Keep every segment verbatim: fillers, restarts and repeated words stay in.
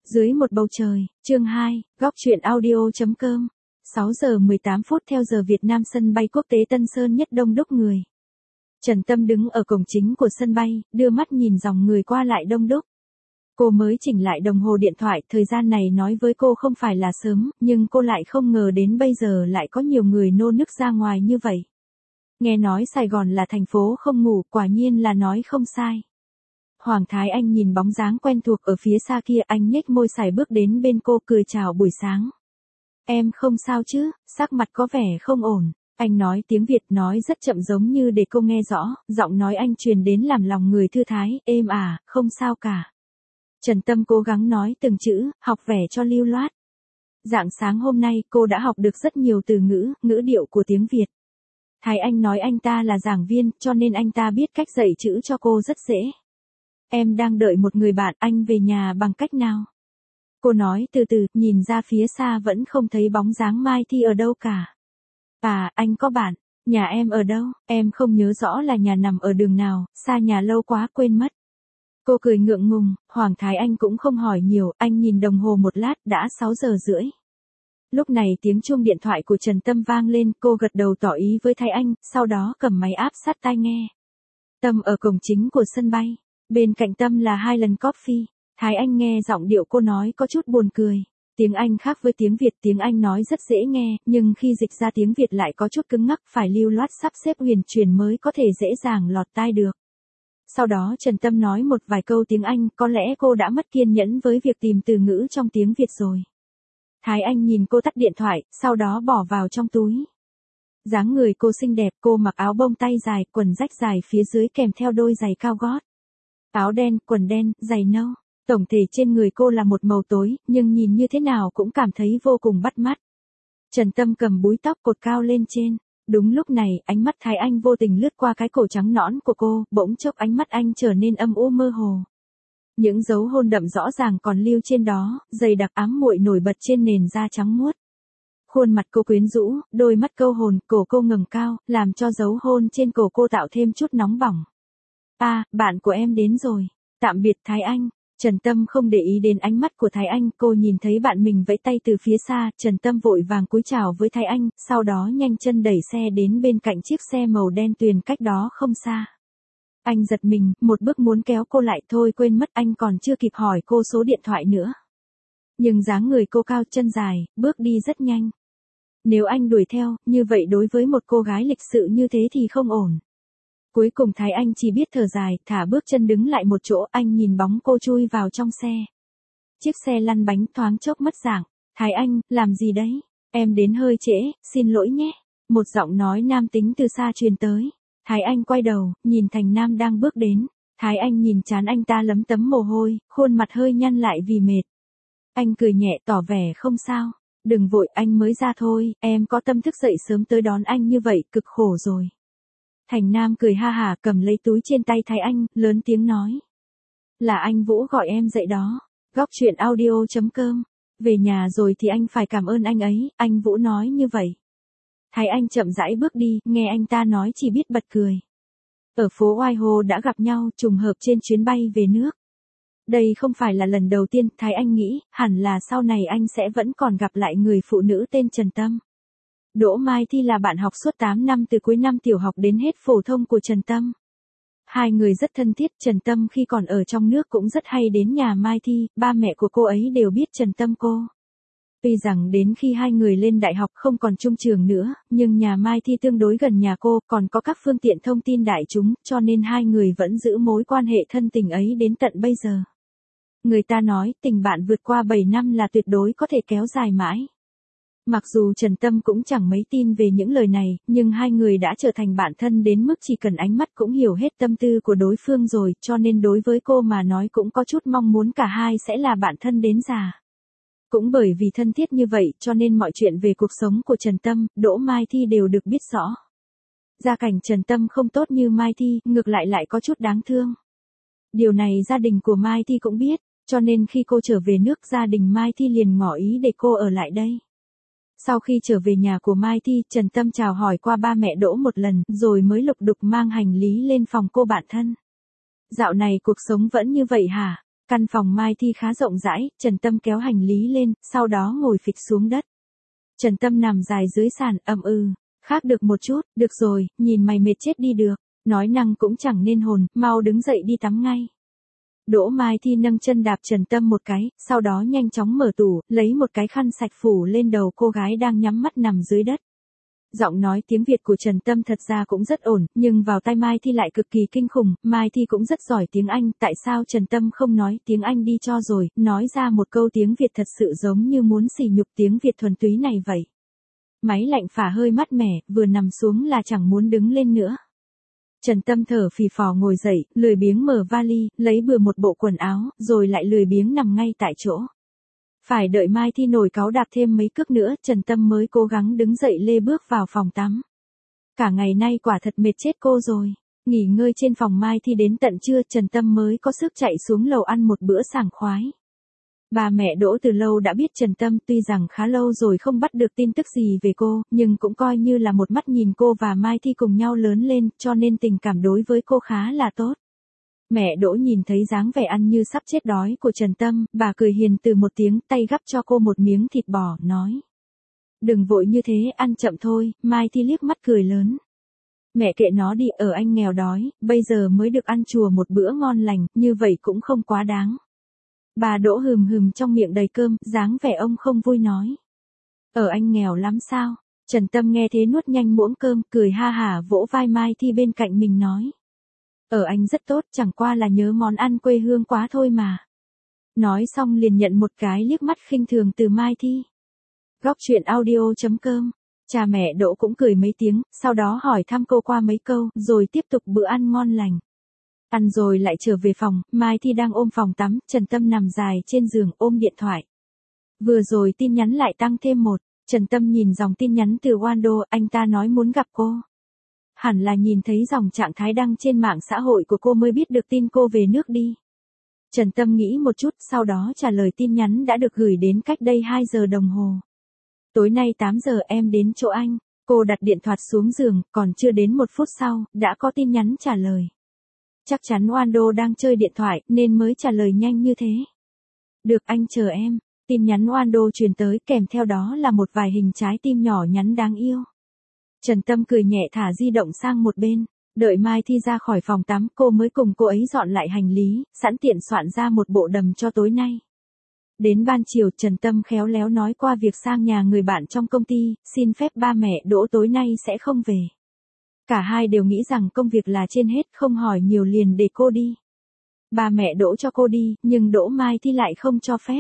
Dưới một bầu trời, chương hai, góc truyện audio.com. sáu giờ mười tám phút theo giờ Việt Nam, sân bay quốc tế Tân Sơn Nhất đông đúc người. Trần Tâm đứng ở cổng chính của sân bay, đưa mắt nhìn dòng người qua lại đông đúc. Cô mới chỉnh lại đồng hồ điện thoại, thời gian này nói với cô không phải là sớm, nhưng cô lại không ngờ đến bây giờ lại có nhiều người nô nức ra ngoài như vậy. Nghe nói Sài Gòn là thành phố không ngủ, quả nhiên là nói không sai. Hoàng Thái Anh nhìn bóng dáng quen thuộc ở phía xa kia, anh nhếch môi sải bước đến bên cô cười chào buổi sáng. Em không sao chứ, sắc mặt có vẻ không ổn. Anh nói tiếng Việt, nói rất chậm giống như để cô nghe rõ, giọng nói anh truyền đến làm lòng người thư thái, êm à, không sao cả. Trần Tâm cố gắng nói từng chữ, học vẻ cho lưu loát. Rạng sáng hôm nay cô đã học được rất nhiều từ ngữ, ngữ điệu của tiếng Việt. Thái Anh nói anh ta là giảng viên, cho nên anh ta biết cách dạy chữ cho cô rất dễ. Em đang đợi một người bạn, anh về nhà bằng cách nào? Cô nói từ từ, nhìn ra phía xa vẫn không thấy bóng dáng Mai Thi ở đâu cả. À, anh có bạn, nhà em ở đâu? Em không nhớ rõ là nhà nằm ở đường nào, xa nhà lâu quá quên mất. Cô cười ngượng ngùng, Hoàng Thái Anh cũng không hỏi nhiều, anh nhìn đồng hồ một lát, đã sáu giờ rưỡi. Lúc này tiếng chuông điện thoại của Trần Tâm vang lên, cô gật đầu tỏ ý với Thái Anh, sau đó cầm máy áp sát tai nghe. Tâm ở cổng chính của sân bay. Bên cạnh Tâm là Highland Coffee. Thái Anh nghe giọng điệu cô nói có chút buồn cười. Tiếng Anh khác với tiếng Việt, tiếng Anh nói rất dễ nghe, nhưng khi dịch ra tiếng Việt lại có chút cứng ngắc, phải lưu loát sắp xếp huyền chuyển mới có thể dễ dàng lọt tai được. Sau đó Trần Tâm nói một vài câu tiếng Anh, có lẽ cô đã mất kiên nhẫn với việc tìm từ ngữ trong tiếng Việt rồi. Thái Anh nhìn cô tắt điện thoại, sau đó bỏ vào trong túi. Dáng người cô xinh đẹp, cô mặc áo bông tay dài, quần rách dài phía dưới kèm theo đôi giày cao gót. Áo đen, quần đen, giày nâu. Tổng thể trên người cô là một màu tối, nhưng nhìn như thế nào cũng cảm thấy vô cùng bắt mắt. Trần Tâm cầm búi tóc cột cao lên trên. Đúng lúc này, ánh mắt Thái Anh vô tình lướt qua cái cổ trắng nõn của cô, bỗng chốc ánh mắt anh trở nên âm u mơ hồ. Những dấu hôn đậm rõ ràng còn lưu trên đó, dày đặc ám muội nổi bật trên nền da trắng muốt. Khuôn mặt cô quyến rũ, đôi mắt câu hồn, cổ cô ngẩng cao, làm cho dấu hôn trên cổ cô tạo thêm chút nóng bỏng. À, bạn của em đến rồi. Tạm biệt Thái Anh. Trần Tâm không để ý đến ánh mắt của Thái Anh, cô nhìn thấy bạn mình vẫy tay từ phía xa, Trần Tâm vội vàng cúi chào với Thái Anh, sau đó nhanh chân đẩy xe đến bên cạnh chiếc xe màu đen tuyền cách đó không xa. Anh giật mình, một bước muốn kéo cô lại, thôi quên mất, anh còn chưa kịp hỏi cô số điện thoại nữa. Nhưng dáng người cô cao, chân dài, bước đi rất nhanh. Nếu anh đuổi theo, như vậy đối với một cô gái lịch sự như thế thì không ổn. Cuối cùng Thái Anh chỉ biết thở dài, thả bước chân đứng lại một chỗ, anh nhìn bóng cô chui vào trong xe. Chiếc xe lăn bánh thoáng chốc mất dạng. Thái Anh, làm gì đấy? Em đến hơi trễ, xin lỗi nhé. Một giọng nói nam tính từ xa truyền tới. Thái Anh quay đầu, nhìn Thành Nam đang bước đến. Thái Anh nhìn trán anh ta lấm tấm mồ hôi, khuôn mặt hơi nhăn lại vì mệt. Anh cười nhẹ tỏ vẻ không sao. Đừng vội, anh mới ra thôi, em có tâm thức dậy sớm tới đón anh như vậy, cực khổ rồi. Thành Nam cười ha hả, cầm lấy túi trên tay Thái Anh, lớn tiếng nói. Là anh Vũ gọi em dậy đó. Góc truyện audio.com. Về nhà rồi thì anh phải cảm ơn anh ấy, anh Vũ nói như vậy. Thái Anh chậm rãi bước đi, nghe anh ta nói chỉ biết bật cười. Ở phố Whitehall đã gặp nhau, trùng hợp trên chuyến bay về nước. Đây không phải là lần đầu tiên, Thái Anh nghĩ, hẳn là sau này anh sẽ vẫn còn gặp lại người phụ nữ tên Trần Tâm. Đỗ Mai Thi là bạn học suốt tám năm từ cuối năm tiểu học đến hết phổ thông của Trần Tâm. Hai người rất thân thiết, Trần Tâm khi còn ở trong nước cũng rất hay đến nhà Mai Thi, ba mẹ của cô ấy đều biết Trần Tâm cô. Tuy rằng đến khi hai người lên đại học không còn chung trường nữa, nhưng nhà Mai Thi tương đối gần nhà cô, còn có các phương tiện thông tin đại chúng, cho nên hai người vẫn giữ mối quan hệ thân tình ấy đến tận bây giờ. Người ta nói, tình bạn vượt qua bảy năm là tuyệt đối có thể kéo dài mãi. Mặc dù Trần Tâm cũng chẳng mấy tin về những lời này, nhưng hai người đã trở thành bạn thân đến mức chỉ cần ánh mắt cũng hiểu hết tâm tư của đối phương rồi, cho nên đối với cô mà nói cũng có chút mong muốn cả hai sẽ là bạn thân đến già. Cũng bởi vì thân thiết như vậy, cho nên mọi chuyện về cuộc sống của Trần Tâm, Đỗ Mai Thi đều được biết rõ. Gia cảnh Trần Tâm không tốt như Mai Thi, ngược lại lại có chút đáng thương. Điều này gia đình của Mai Thi cũng biết, cho nên khi cô trở về nước, gia đình Mai Thi liền ngỏ ý để cô ở lại đây. Sau khi trở về nhà của Mai Thi, Trần Tâm chào hỏi qua ba mẹ Đỗ một lần, rồi mới lục đục mang hành lý lên phòng cô bạn thân. Dạo này cuộc sống vẫn như vậy hả? Căn phòng Mai Thi khá rộng rãi, Trần Tâm kéo hành lý lên, sau đó ngồi phịch xuống đất. Trần Tâm nằm dài dưới sàn, ậm ừ, khác được một chút, được rồi, nhìn mày mệt chết đi được, nói năng cũng chẳng nên hồn, mau đứng dậy đi tắm ngay. Đỗ Mai Thi nâng chân đạp Trần Tâm một cái, sau đó nhanh chóng mở tủ, lấy một cái khăn sạch phủ lên đầu cô gái đang nhắm mắt nằm dưới đất. Giọng nói tiếng Việt của Trần Tâm thật ra cũng rất ổn, nhưng vào tai Mai Thi lại cực kỳ kinh khủng, Mai Thi cũng rất giỏi tiếng Anh, tại sao Trần Tâm không nói tiếng Anh đi cho rồi, nói ra một câu tiếng Việt thật sự giống như muốn sỉ nhục tiếng Việt thuần túy này vậy. Máy lạnh phả hơi mát mẻ, vừa nằm xuống là chẳng muốn đứng lên nữa. Trần Tâm thở phì phò ngồi dậy, lười biếng mở vali, lấy bừa một bộ quần áo, rồi lại lười biếng nằm ngay tại chỗ. Phải đợi Mai Thi nổi cáu đạp thêm mấy cước nữa, Trần Tâm mới cố gắng đứng dậy lê bước vào phòng tắm. Cả ngày nay quả thật mệt chết cô rồi. Nghỉ ngơi trên phòng Mai Thi đến tận trưa, Trần Tâm mới có sức chạy xuống lầu ăn một bữa sảng khoái. Bà mẹ Đỗ từ lâu đã biết Trần Tâm, tuy rằng khá lâu rồi không bắt được tin tức gì về cô, nhưng cũng coi như là một mắt nhìn cô và Mai Thi cùng nhau lớn lên, cho nên tình cảm đối với cô khá là tốt. Mẹ Đỗ nhìn thấy dáng vẻ ăn như sắp chết đói của Trần Tâm, bà cười hiền từ một tiếng, tay gắp cho cô một miếng thịt bò, nói. Đừng vội như thế, ăn chậm thôi. Mai Thi liếc mắt cười lớn. Mẹ kệ nó đi, ở anh nghèo đói, bây giờ mới được ăn chùa một bữa ngon lành, như vậy cũng không quá đáng. Bà Đỗ hừm hừm trong miệng đầy cơm, dáng vẻ ông không vui nói. Ở anh nghèo lắm sao? Trần Tâm nghe thế nuốt nhanh muỗng cơm, cười ha hả vỗ vai Mai Thi bên cạnh mình nói. Ở anh rất tốt, chẳng qua là nhớ món ăn quê hương quá thôi mà. Nói xong liền nhận một cái liếc mắt khinh thường từ Mai Thi. Góc truyện audio chấm com. Cha mẹ Đỗ cũng cười mấy tiếng, sau đó hỏi thăm cô qua mấy câu, rồi tiếp tục bữa ăn ngon lành. Ăn rồi lại trở về phòng, Mai Thi đang ôm phòng tắm, Trần Tâm nằm dài trên giường ôm điện thoại. Vừa rồi tin nhắn lại tăng thêm một, Trần Tâm nhìn dòng tin nhắn từ Wando, anh ta nói muốn gặp cô. Hẳn là nhìn thấy dòng trạng thái đăng trên mạng xã hội của cô mới biết được tin cô về nước đi. Trần Tâm nghĩ một chút, sau đó trả lời tin nhắn đã được gửi đến cách đây hai giờ đồng hồ. Tối nay tám giờ em đến chỗ anh. Cô đặt điện thoại xuống giường, còn chưa đến một phút sau, đã có tin nhắn trả lời. Chắc chắn Wando đang chơi điện thoại, nên mới trả lời nhanh như thế. Được, anh chờ em. Tin nhắn Wando truyền tới, kèm theo đó là một vài hình trái tim nhỏ nhắn đáng yêu. Trần Tâm cười nhẹ thả di động sang một bên. Đợi Mai Thi ra khỏi phòng tắm, cô mới cùng cô ấy dọn lại hành lý, sẵn tiện soạn ra một bộ đầm cho tối nay. Đến ban chiều, Trần Tâm khéo léo nói qua việc sang nhà người bạn trong công ty, xin phép ba mẹ Đỗ tối nay sẽ không về. Cả hai đều nghĩ rằng công việc là trên hết, không hỏi nhiều liền để cô đi. Ba mẹ Đỗ cho cô đi, nhưng Đỗ Mai Thi lại không cho phép.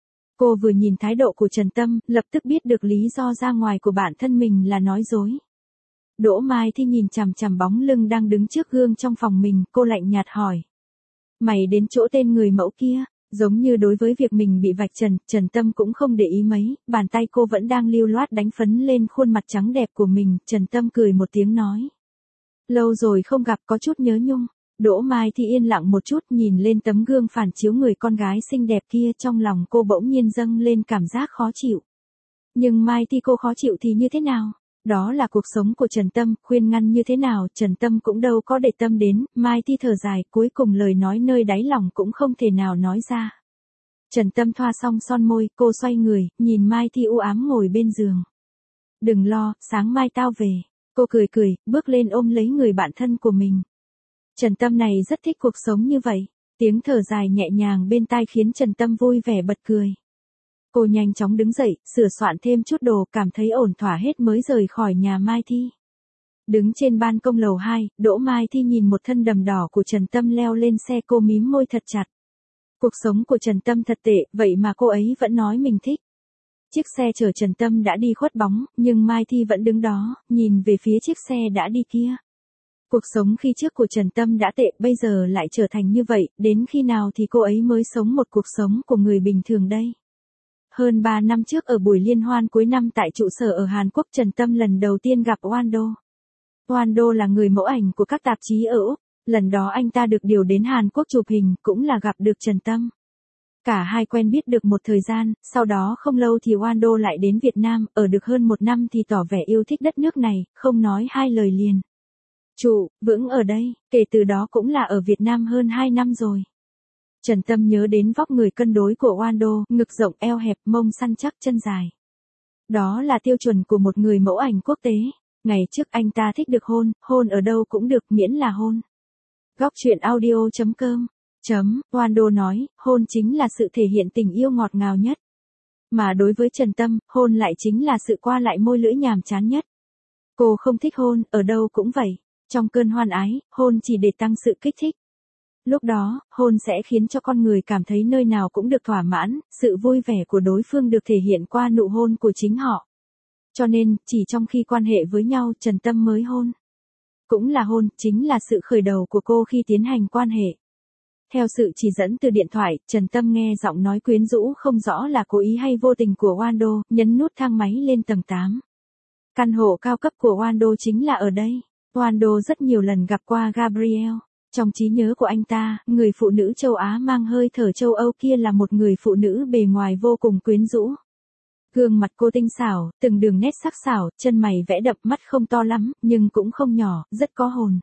Cô vừa nhìn thái độ của Trần Tâm, lập tức biết được lý do ra ngoài của bản thân mình là nói dối. Đỗ Mai Thi nhìn chằm chằm bóng lưng đang đứng trước gương trong phòng mình, cô lạnh nhạt hỏi. Mày đến chỗ tên người mẫu kia? Giống như đối với việc mình bị vạch trần, Trần Tâm cũng không để ý mấy, bàn tay cô vẫn đang lưu loát đánh phấn lên khuôn mặt trắng đẹp của mình, Trần Tâm cười một tiếng nói. Lâu rồi không gặp, có chút nhớ nhung. Đỗ Mai Thi yên lặng một chút, nhìn lên tấm gương phản chiếu người con gái xinh đẹp kia, trong lòng cô bỗng nhiên dâng lên cảm giác khó chịu. Nhưng Mai Thi cô khó chịu thì như thế nào? Đó là cuộc sống của Trần Tâm, khuyên ngăn như thế nào, Trần Tâm cũng đâu có để tâm đến, Mai Thi thở dài, cuối cùng lời nói nơi đáy lòng cũng không thể nào nói ra. Trần Tâm thoa xong son môi, cô xoay người, nhìn Mai Thi u ám ngồi bên giường. Đừng lo, sáng mai tao về. Cô cười cười, bước lên ôm lấy người bạn thân của mình. Trần Tâm này rất thích cuộc sống như vậy. Tiếng thở dài nhẹ nhàng bên tai khiến Trần Tâm vui vẻ bật cười. Cô nhanh chóng đứng dậy, sửa soạn thêm chút đồ, cảm thấy ổn thỏa hết mới rời khỏi nhà Mai Thi. Đứng trên ban công lầu hai, Đỗ Mai Thi nhìn một thân đầm đỏ của Trần Tâm leo lên xe, cô mím môi thật chặt. Cuộc sống của Trần Tâm thật tệ, vậy mà cô ấy vẫn nói mình thích. Chiếc xe chở Trần Tâm đã đi khuất bóng, nhưng Mai Thi vẫn đứng đó, nhìn về phía chiếc xe đã đi kia. Cuộc sống khi trước của Trần Tâm đã tệ, bây giờ lại trở thành như vậy, đến khi nào thì cô ấy mới sống một cuộc sống của người bình thường đây? Hơn ba năm trước ở buổi liên hoan cuối năm tại trụ sở ở Hàn Quốc, Trần Tâm lần đầu tiên gặp Wando. Wando là người mẫu ảnh của các tạp chí ở Úc. Lần đó anh ta được điều đến Hàn Quốc chụp hình, cũng là gặp được Trần Tâm. Cả hai quen biết được một thời gian, sau đó không lâu thì Wando lại đến Việt Nam, ở được hơn một năm thì tỏ vẻ yêu thích đất nước này, không nói hai lời liền. Trụ, vững ở đây, kể từ đó cũng là ở Việt Nam hơn hai năm rồi. Trần Tâm nhớ đến vóc người cân đối của Wando, ngực rộng eo hẹp mông săn chắc chân dài. Đó là tiêu chuẩn của một người mẫu ảnh quốc tế. Ngày trước anh ta thích được hôn, hôn ở đâu cũng được miễn là hôn. Góc truyện audio chấm com chấm, Wando nói, hôn chính là sự thể hiện tình yêu ngọt ngào nhất. Mà đối với Trần Tâm, hôn lại chính là sự qua lại môi lưỡi nhàm chán nhất. Cô không thích hôn, ở đâu cũng vậy. Trong cơn hoan ái, hôn chỉ để tăng sự kích thích. Lúc đó, hôn sẽ khiến cho con người cảm thấy nơi nào cũng được thỏa mãn, sự vui vẻ của đối phương được thể hiện qua nụ hôn của chính họ. Cho nên, chỉ trong khi quan hệ với nhau Trần Tâm mới hôn. Cũng là hôn, chính là sự khởi đầu của cô khi tiến hành quan hệ. Theo sự chỉ dẫn từ điện thoại, Trần Tâm nghe giọng nói quyến rũ không rõ là cố ý hay vô tình của Wando, nhấn nút thang máy lên tầng tám. Căn hộ cao cấp của Wando chính là ở đây. Wando rất nhiều lần gặp qua Gabrielle. Trong trí nhớ của anh ta, người phụ nữ châu Á mang hơi thở châu Âu kia là một người phụ nữ bề ngoài vô cùng quyến rũ. Gương mặt cô tinh xảo, từng đường nét sắc sảo, chân mày vẽ đậm, mắt không to lắm, nhưng cũng không nhỏ, rất có hồn.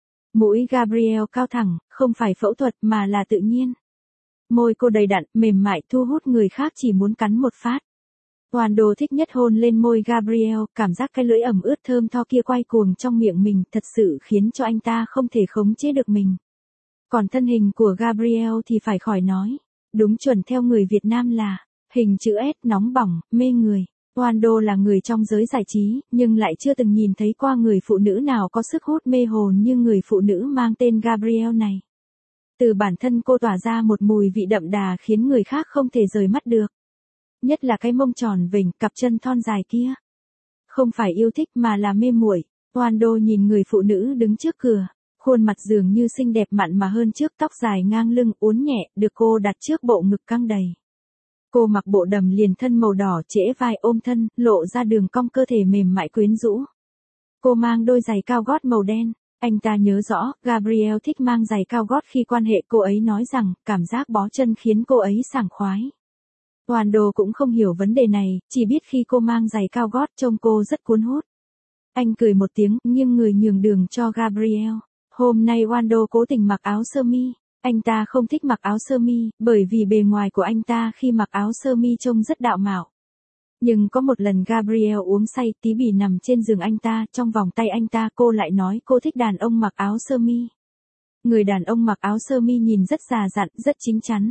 Mũi Gabrielle cao thẳng, không phải phẫu thuật mà là tự nhiên. Môi cô đầy đặn, mềm mại thu hút người khác chỉ muốn cắn một phát. Wando thích nhất hôn lên môi Gabrielle, cảm giác cái lưỡi ẩm ướt thơm tho kia quay cuồng trong miệng mình thật sự khiến cho anh ta không thể khống chế được mình. Còn thân hình của Gabrielle thì phải khỏi nói. Đúng chuẩn theo người Việt Nam là hình chữ S, nóng bỏng, mê người. Wando là người trong giới giải trí, nhưng lại chưa từng nhìn thấy qua người phụ nữ nào có sức hút mê hồn như người phụ nữ mang tên Gabrielle này. Từ bản thân cô tỏa ra một mùi vị đậm đà khiến người khác không thể rời mắt được. Nhất là cái mông tròn vểnh, cặp chân thon dài kia. Không phải yêu thích mà là mê muội. Wando nhìn người phụ nữ đứng trước cửa. Khuôn mặt dường như xinh đẹp mặn mà hơn trước, tóc dài ngang lưng uốn nhẹ, được cô đặt trước bộ ngực căng đầy. Cô mặc bộ đầm liền thân màu đỏ trễ vai ôm thân, lộ ra đường cong cơ thể mềm mại quyến rũ. Cô mang đôi giày cao gót màu đen. Anh ta nhớ rõ, Gabrielle thích mang giày cao gót khi quan hệ, cô ấy nói rằng, cảm giác bó chân khiến cô ấy sảng khoái. Wando cũng không hiểu vấn đề này, chỉ biết khi cô mang giày cao gót trông cô rất cuốn hút. Anh cười một tiếng, nghiêng người nhường đường cho Gabrielle. Hôm nay Wando cố tình mặc áo sơ mi. Anh ta không thích mặc áo sơ mi, bởi vì bề ngoài của anh ta khi mặc áo sơ mi trông rất đạo mạo. Nhưng có một lần Gabrielle uống say, tí bỉ nằm trên giường anh ta, trong vòng tay anh ta, cô lại nói cô thích đàn ông mặc áo sơ mi. Người đàn ông mặc áo sơ mi nhìn rất già dặn, rất chín chắn.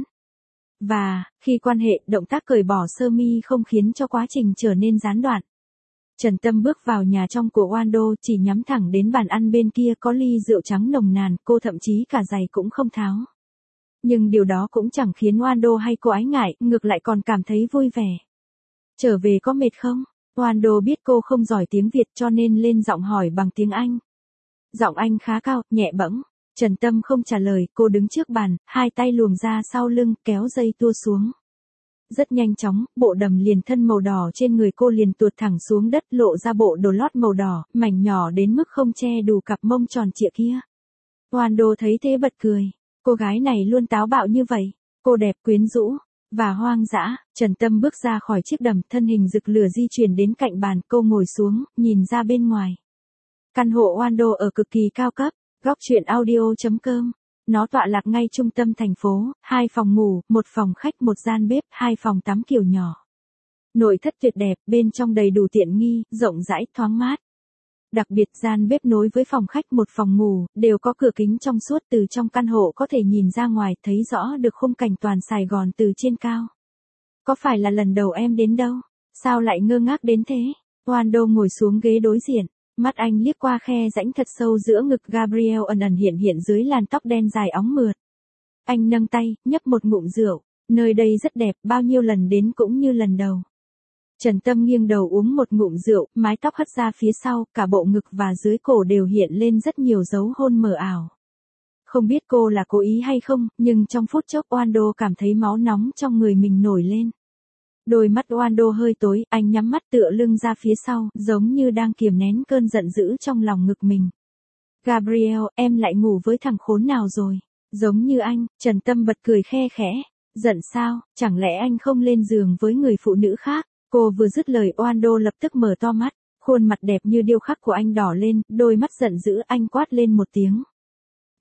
Và, khi quan hệ, động tác cởi bỏ sơ mi không khiến cho quá trình trở nên gián đoạn. Trần Tâm bước vào nhà trong của Wando, chỉ nhắm thẳng đến bàn ăn bên kia có ly rượu trắng nồng nàn, cô thậm chí cả giày cũng không tháo. Nhưng điều đó cũng chẳng khiến Wando hay cô ái ngại, ngược lại còn cảm thấy vui vẻ. Trở về có mệt không? Wando biết cô không giỏi tiếng Việt cho nên lên giọng hỏi bằng tiếng Anh. Giọng anh khá cao, nhẹ bẫng. Trần Tâm không trả lời, cô đứng trước bàn, hai tay luồn ra sau lưng, kéo dây tua xuống. Rất nhanh chóng, bộ đầm liền thân màu đỏ trên người cô liền tuột thẳng xuống đất, lộ ra bộ đồ lót màu đỏ, mảnh nhỏ đến mức không che đủ cặp mông tròn trịa kia. Wando thấy thế bật cười. Cô gái này luôn táo bạo như vậy. Cô đẹp, quyến rũ và hoang dã. Trần Tâm bước ra khỏi chiếc đầm, thân hình rực lửa di chuyển đến cạnh bàn, cô ngồi xuống, nhìn ra bên ngoài. Căn hộ Wando ở cực kỳ cao cấp. Góc truyện audio chấm com. Nó tọa lạc ngay trung tâm thành phố, hai phòng ngủ, một phòng khách, một gian bếp, hai phòng tắm kiểu nhỏ. Nội thất tuyệt đẹp, bên trong đầy đủ tiện nghi, rộng rãi, thoáng mát. Đặc biệt gian bếp nối với phòng khách, một phòng ngủ, đều có cửa kính trong suốt, từ trong căn hộ có thể nhìn ra ngoài, thấy rõ được khung cảnh toàn Sài Gòn từ trên cao. Có phải là lần đầu em đến đâu? Sao lại ngơ ngác đến thế? Wando ngồi xuống ghế đối diện. Mắt anh liếc qua khe rãnh thật sâu giữa ngực Gabrielle ẩn ẩn hiện hiện dưới làn tóc đen dài óng mượt. Anh nâng tay, nhấp một ngụm rượu. Nơi đây rất đẹp, bao nhiêu lần đến cũng như lần đầu. Trần Tâm nghiêng đầu uống một ngụm rượu, mái tóc hất ra phía sau, cả bộ ngực và dưới cổ đều hiện lên rất nhiều dấu hôn mờ ảo. Không biết cô là cố ý hay không, nhưng trong phút chốc Wando cảm thấy máu nóng trong người mình nổi lên. Đôi mắt Wando hơi tối, anh nhắm mắt tựa lưng ra phía sau, giống như đang kiềm nén cơn giận dữ trong lòng ngực mình. Gabrielle, em lại ngủ với thằng khốn nào rồi? Giống như anh. Trần Tâm bật cười khe khẽ. Giận sao, chẳng lẽ anh không lên giường với người phụ nữ khác? Cô vừa dứt lời Wando lập tức mở to mắt, khuôn mặt đẹp như điêu khắc của anh đỏ lên, đôi mắt giận dữ, anh quát lên một tiếng.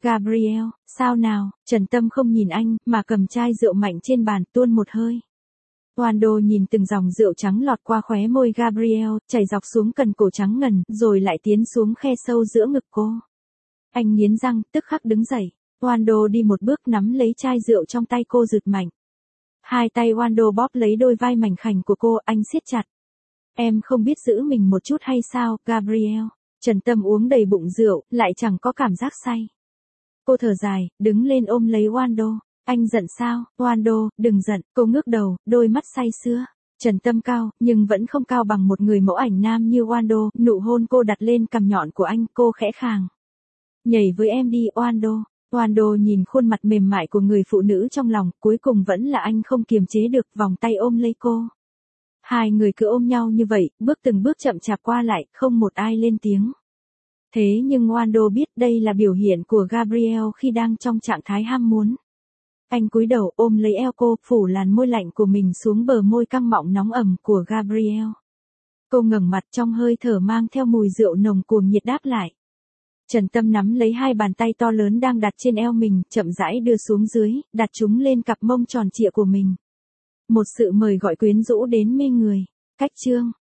Gabriel, sao nào? Trần Tâm không nhìn anh, mà cầm chai rượu mạnh trên bàn, tuôn một hơi. Wando nhìn từng dòng rượu trắng lọt qua khóe môi Gabriel, chảy dọc xuống cần cổ trắng ngần, rồi lại tiến xuống khe sâu giữa ngực cô. Anh nghiến răng, tức khắc đứng dậy. Wando đi một bước nắm lấy chai rượu trong tay cô giựt mạnh. Hai tay Wando bóp lấy đôi vai mảnh khảnh của cô, anh siết chặt. Em không biết giữ mình một chút hay sao, Gabriel? Trần Tâm uống đầy bụng rượu, lại chẳng có cảm giác say. Cô thở dài, đứng lên ôm lấy Wando. Anh giận sao? Wando, đừng giận. Cô ngước đầu, đôi mắt say sưa. Trần Tâm cao, nhưng vẫn không cao bằng một người mẫu ảnh nam như Wando. Nụ hôn cô đặt lên cằm nhọn của anh, cô khẽ khàng. Nhảy với em đi, Wando. Wando nhìn khuôn mặt mềm mại của người phụ nữ trong lòng, cuối cùng vẫn là anh không kiềm chế được, vòng tay ôm lấy cô. Hai người cứ ôm nhau như vậy, bước từng bước chậm chạp qua lại, không một ai lên tiếng. Thế nhưng Wando biết đây là biểu hiện của Gabriel khi đang trong trạng thái ham muốn. Anh cúi đầu ôm lấy eo cô, phủ làn môi lạnh của mình xuống bờ môi căng mọng nóng ẩm của Gabriel. Cô ngẩng mặt, trong hơi thở mang theo mùi rượu nồng cuồng nhiệt đáp lại. Trần Tâm nắm lấy hai bàn tay to lớn đang đặt trên eo mình, chậm rãi đưa xuống dưới, đặt chúng lên cặp mông tròn trịa của mình. Một sự mời gọi quyến rũ đến mê người. Cách chương